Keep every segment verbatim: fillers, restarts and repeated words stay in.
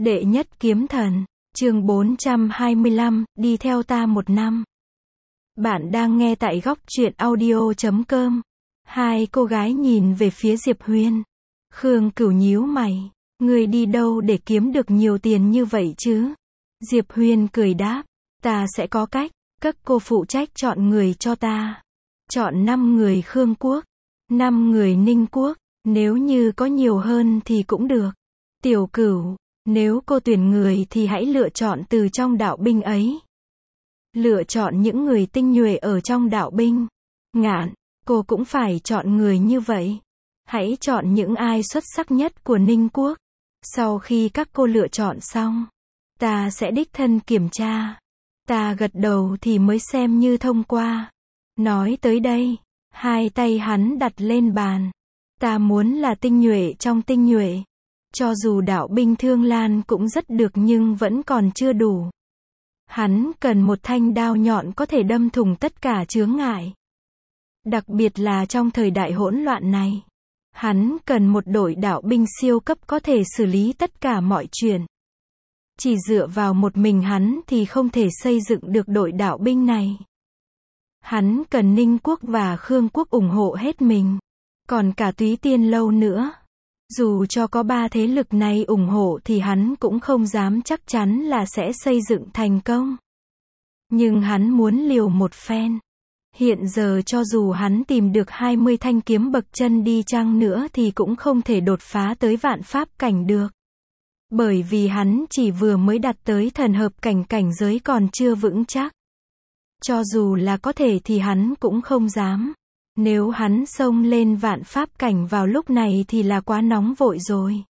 Đệ nhất kiếm thần, chương bốn trăm hai mươi lăm, đi theo ta một năm. Bạn đang nghe tại góc truyện audio chấm com. Hai cô gái nhìn về phía Diệp Huyên. Khương Cửu nhíu mày, ngươi đi đâu để kiếm được nhiều tiền như vậy chứ? Diệp Huyên cười đáp, ta sẽ có cách, các cô phụ trách chọn người cho ta. Chọn năm người Khương quốc, năm người Ninh quốc, nếu như có nhiều hơn thì cũng được. Tiểu Cửu, nếu cô tuyển người thì hãy lựa chọn từ trong đạo binh ấy. Lựa chọn những người tinh nhuệ ở trong đạo binh. Ngạn, cô cũng phải chọn người như vậy. Hãy chọn những ai xuất sắc nhất của Ninh quốc. Sau khi các cô lựa chọn xong, ta sẽ đích thân kiểm tra. Ta gật đầu thì mới xem như thông qua. Nói tới đây, hai tay hắn đặt lên bàn. Ta muốn là tinh nhuệ trong tinh nhuệ. Cho dù đạo binh Thương Lan cũng rất được nhưng vẫn còn chưa đủ. Hắn cần một thanh đao nhọn có thể đâm thủng tất cả chướng ngại. Đặc biệt là trong thời đại hỗn loạn này. Hắn cần một đội đạo binh siêu cấp có thể xử lý tất cả mọi chuyện. Chỉ dựa vào một mình hắn thì không thể xây dựng được đội đạo binh này. Hắn cần Ninh quốc và Khương quốc ủng hộ hết mình. Còn cả Túy Tiên Lâu nữa. Dù cho có ba thế lực này ủng hộ thì hắn cũng không dám chắc chắn là sẽ xây dựng thành công. Nhưng hắn muốn liều một phen. Hiện giờ cho dù hắn tìm được hai mươi thanh kiếm bậc chân đi chăng nữa thì cũng không thể đột phá tới vạn pháp cảnh được. Bởi vì hắn chỉ vừa mới đạt tới thần hợp cảnh cảnh giới còn chưa vững chắc. Cho dù là có thể thì hắn cũng không dám. Nếu hắn xông lên vạn pháp cảnh vào lúc này thì là quá nóng vội rồi.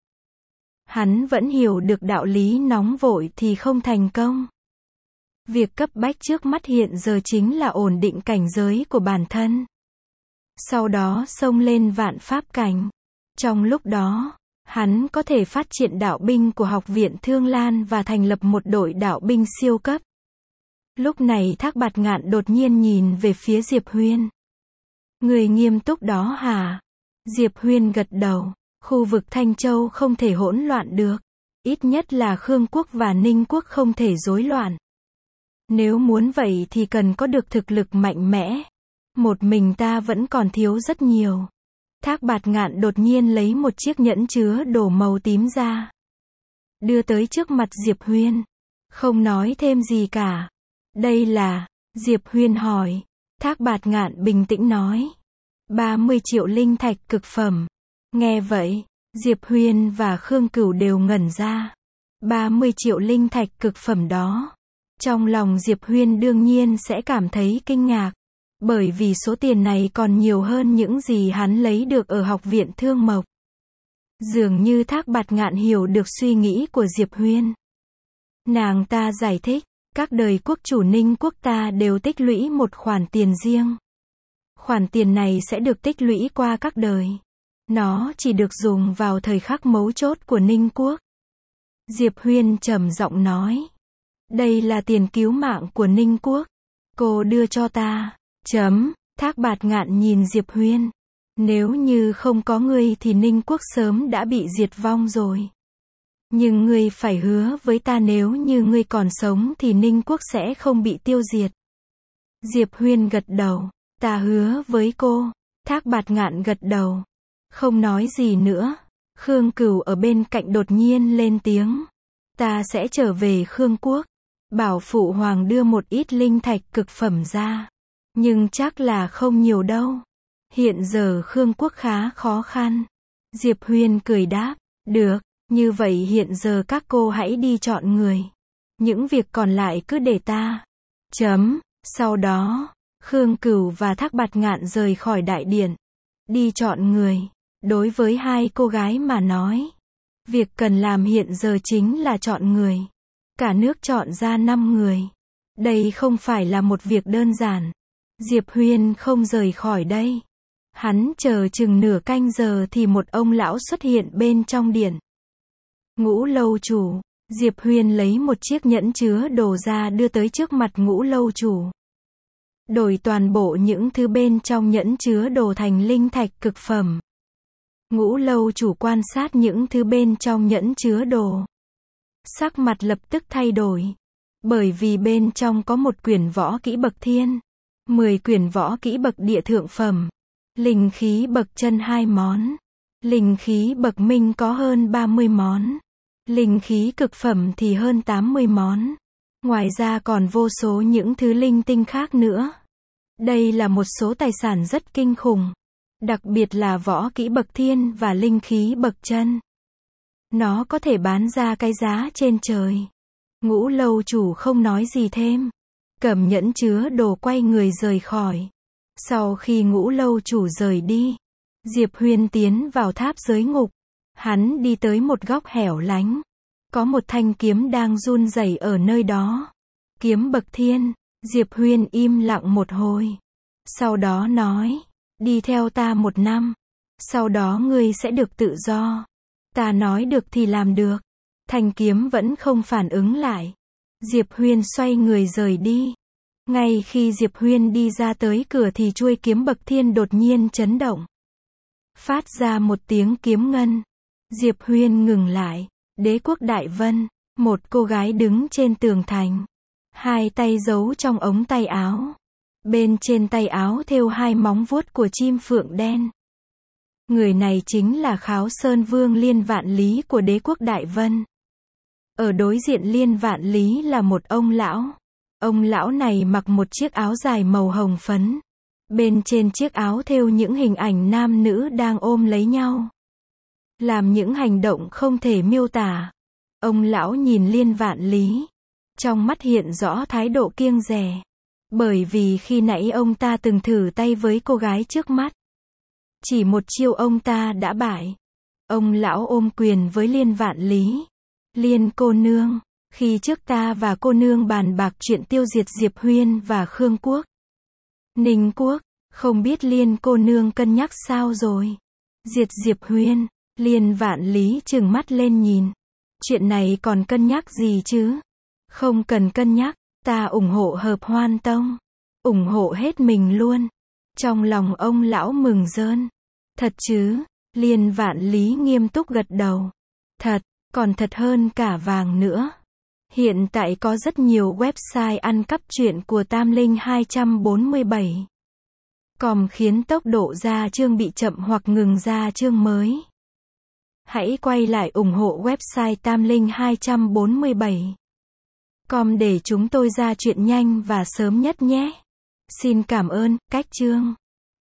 Hắn vẫn hiểu được đạo lý nóng vội thì không thành công. Việc cấp bách trước mắt hiện giờ chính là ổn định cảnh giới của bản thân. Sau đó xông lên vạn pháp cảnh. Trong lúc đó, hắn có thể phát triển đạo binh của Học viện Thương Lan và thành lập một đội đạo binh siêu cấp. Lúc này Thác Bạt Ngạn đột nhiên nhìn về phía Diệp Huyên. Người nghiêm túc đó hả? Diệp Huyên gật đầu. Khu vực Thanh Châu không thể hỗn loạn được. Ít nhất là Khương quốc và Ninh quốc không thể rối loạn. Nếu muốn vậy thì cần có được thực lực mạnh mẽ. Một mình ta vẫn còn thiếu rất nhiều. Thác Bạt Ngạn đột nhiên lấy một chiếc nhẫn chứa đồ màu tím ra. Đưa tới trước mặt Diệp Huyên. Không nói thêm gì cả. Đây là... Diệp Huyên hỏi. Thác Bạt Ngạn bình tĩnh nói. ba mươi triệu linh thạch cực phẩm. Nghe vậy, Diệp Huyên và Khương Cửu đều ngẩn ra. ba mươi triệu linh thạch cực phẩm đó. Trong lòng Diệp Huyên đương nhiên sẽ cảm thấy kinh ngạc. Bởi vì số tiền này còn nhiều hơn những gì hắn lấy được ở Học viện Thương Mộc. Dường như Thác Bạt Ngạn hiểu được suy nghĩ của Diệp Huyên. Nàng ta giải thích. Các đời quốc chủ Ninh quốc ta đều tích lũy một khoản tiền riêng. Khoản tiền này sẽ được tích lũy qua các đời. Nó chỉ được dùng vào thời khắc mấu chốt của Ninh quốc. Diệp Huyên trầm giọng nói. Đây là tiền cứu mạng của Ninh quốc. Cô đưa cho ta. Chấm. Thác Bạt Ngạn nhìn Diệp Huyên. Nếu như không có ngươi thì Ninh quốc sớm đã bị diệt vong rồi. Nhưng ngươi phải hứa với ta nếu như ngươi còn sống thì Ninh quốc sẽ không bị tiêu diệt. Diệp Huyên gật đầu. Ta hứa với cô. Thác Bạt Ngạn gật đầu. Không nói gì nữa. Khương Cửu ở bên cạnh đột nhiên lên tiếng. Ta sẽ trở về Khương quốc. Bảo phụ hoàng đưa một ít linh thạch cực phẩm ra. Nhưng chắc là không nhiều đâu. Hiện giờ Khương quốc khá khó khăn. Diệp Huyên cười đáp. Được. Như vậy hiện giờ các cô hãy đi chọn người. Những việc còn lại cứ để ta. Chấm. Sau đó, Khương Cửu và Thác Bạt Ngạn rời khỏi đại điện. Đi chọn người. Đối với hai cô gái mà nói. Việc cần làm hiện giờ chính là chọn người. Cả nước chọn ra năm người. Đây không phải là một việc đơn giản. Diệp Huyên không rời khỏi đây. Hắn chờ chừng nửa canh giờ thì một ông lão xuất hiện bên trong điện. Ngũ lâu chủ. Diệp Huyên lấy một chiếc nhẫn chứa đồ ra đưa tới trước mặt ngũ lâu chủ. Đổi toàn bộ những thứ bên trong nhẫn chứa đồ thành linh thạch cực phẩm. Ngũ lâu chủ quan sát những thứ bên trong nhẫn chứa đồ. Sắc mặt lập tức thay đổi. Bởi vì bên trong có một quyển võ kỹ bậc thiên, mười quyển võ kỹ bậc địa thượng phẩm, linh khí bậc chân hai món, linh khí bậc minh có hơn ba mươi món, linh khí cực phẩm thì hơn tám mươi món. Ngoài ra còn vô số những thứ linh tinh khác nữa. Đây là một số tài sản rất kinh khủng. Đặc biệt là võ kỹ bậc thiên và linh khí bậc chân. Nó có thể bán ra cái giá trên trời. Ngũ lâu chủ không nói gì thêm. Cầm nhẫn chứa đồ quay người rời khỏi. Sau khi ngũ lâu chủ rời đi, Diệp Huyên tiến vào tháp giới ngục. Hắn đi tới một góc hẻo lánh. Có một thanh kiếm đang run rẩy ở nơi đó. Kiếm bậc thiên. Diệp Huyên im lặng một hồi. Sau đó nói, đi theo ta một năm. Sau đó ngươi sẽ được tự do. Ta nói được thì làm được. Thanh kiếm vẫn không phản ứng lại. Diệp Huyên xoay người rời đi. Ngay khi Diệp Huyên đi ra tới cửa thì chuôi kiếm bậc thiên đột nhiên chấn động. Phát ra một tiếng kiếm ngân. Diệp Huyên ngừng lại. Đế quốc Đại Vân, một cô gái đứng trên tường thành. Hai tay giấu trong ống tay áo. Bên trên tay áo thêu hai móng vuốt của chim phượng đen. Người này chính là Kháo Sơn Vương Liên Vạn Lý của đế quốc Đại Vân. Ở đối diện Liên Vạn Lý là một ông lão. Ông lão này mặc một chiếc áo dài màu hồng phấn. Bên trên chiếc áo thêu những hình ảnh nam nữ đang ôm lấy nhau. Làm những hành động không thể miêu tả. Ông lão nhìn Liên Vạn Lý. Trong mắt hiện rõ thái độ kiêng dè. Bởi vì khi nãy ông ta từng thử tay với cô gái trước mắt. Chỉ một chiêu ông ta đã bại. Ông lão ôm quyền với Liên Vạn Lý. Liên cô nương, khi trước ta và cô nương bàn bạc chuyện tiêu diệt Diệp Huyên và Khương Quốc, Ninh Quốc, không biết Liên cô nương cân nhắc sao rồi? Diệt Diệp Huyên, Liên Vạn Lý trừng mắt lên nhìn. Chuyện này còn cân nhắc gì chứ? Không cần cân nhắc, ta ủng hộ Hợp Hoan Tông. Ủng hộ hết mình luôn. Trong lòng ông lão mừng rơn. Thật chứ? Liên Vạn Lý nghiêm túc gật đầu. Thật, còn thật hơn cả vàng nữa. Hiện tại có rất nhiều website ăn cắp truyện của Tam Linh hai bốn bảy. Com khiến tốc độ ra chương bị chậm hoặc ngừng ra chương mới. Hãy quay lại ủng hộ website Tam Linh hai bốn bảy. Com để chúng tôi ra chuyện nhanh và sớm nhất nhé. Xin cảm ơn, cách chương.